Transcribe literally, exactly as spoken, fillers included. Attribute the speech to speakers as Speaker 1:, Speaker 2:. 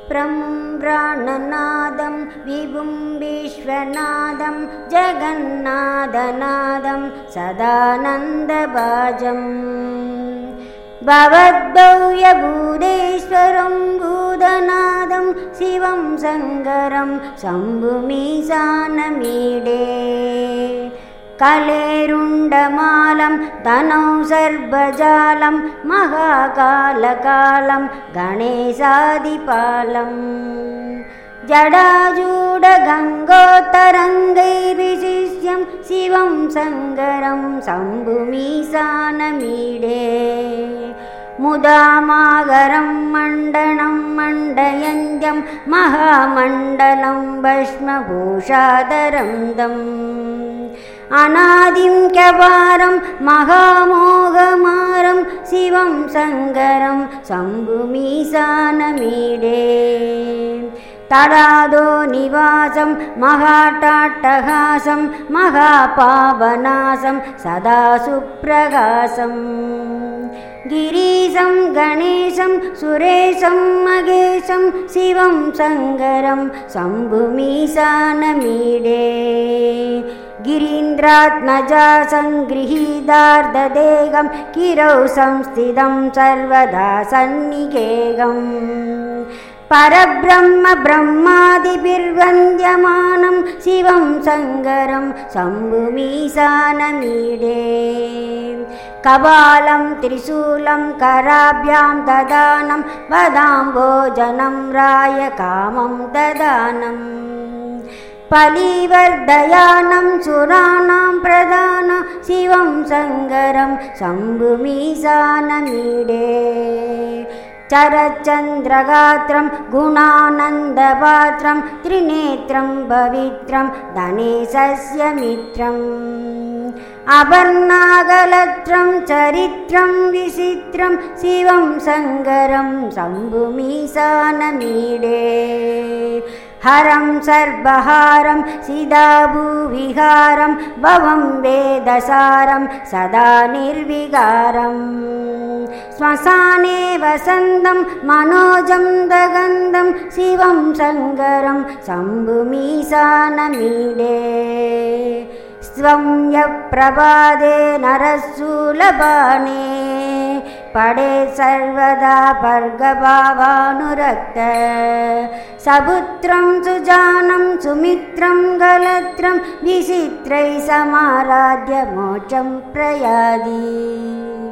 Speaker 1: प्राणनादं विभुं विश्वनादं जगन्नाथनादं सदानन्दभाजम् भवद्भव्यभूतेश्वरं भूतनादं शिवं शङ्करं शम्भुमीशानमीडे कलेरुण्डमालं तनौ सर्वजालं महाकालकालं गणेशादिपालम् जडाजूडगङ्गोत्तरङ्गैर्विशिष्यं शिवं शङ्करं शम्भुमीशानमीडे मुदामागरं मण्डनं मण्डयन्त्यं महामण्डलं भस्मभूषाधरं दम् अनादिं कवारं महामोहमारं शिवं शङ्करं शम्भुमीशानमीडे तडादो निवासं महाटाट्टहासं महापावनासं सदा सुप्रकाशम् गिरीशं गणेशं सुरेशं महेशं शिवं शङ्करं शम्भुमीशानमीडे गिरीन्द्रात्मजासं गृहीतार्धदेहं गिरौ संस्थितं सर्वदा सन्निकेगम् परब्रह्म ब्रह्मादिभिर्वन्द्यमानं शिवं शङ्करं शम्भुमीशानमीडे कपालं त्रिशूलं कराभ्यां ददानं वदाम्भोजनं रायकामं ददानम् पलिवर्धयानं सुराणां प्रधान शिवं शङ्करं शम्भुमीशानमीडे चरचन्द्रगात्रं गुणानन्दपात्रं त्रिनेत्रं पवित्रं धनेशस्य मित्रम् अपर्णागलत्रं चरित्रं विचित्रं शिवं शङ्करं शम्भुमीशानमीडे हरं सर्वहारं सिदाभूविहारं भवं वेदसारं सदा निर्विकारम् श्मशाने वसन्तं मनोजं दगन्धं शिवं शङ्करं शम्भुमीशानमीडे स्वं यप्रभाते नरशूलबाणे पडे सर्वदा भर्गभावानुरक्त सपुत्रं सुजानं सुमित्रं गलत्रं विचित्रैः समाराध्य मोक्षं प्रयाति।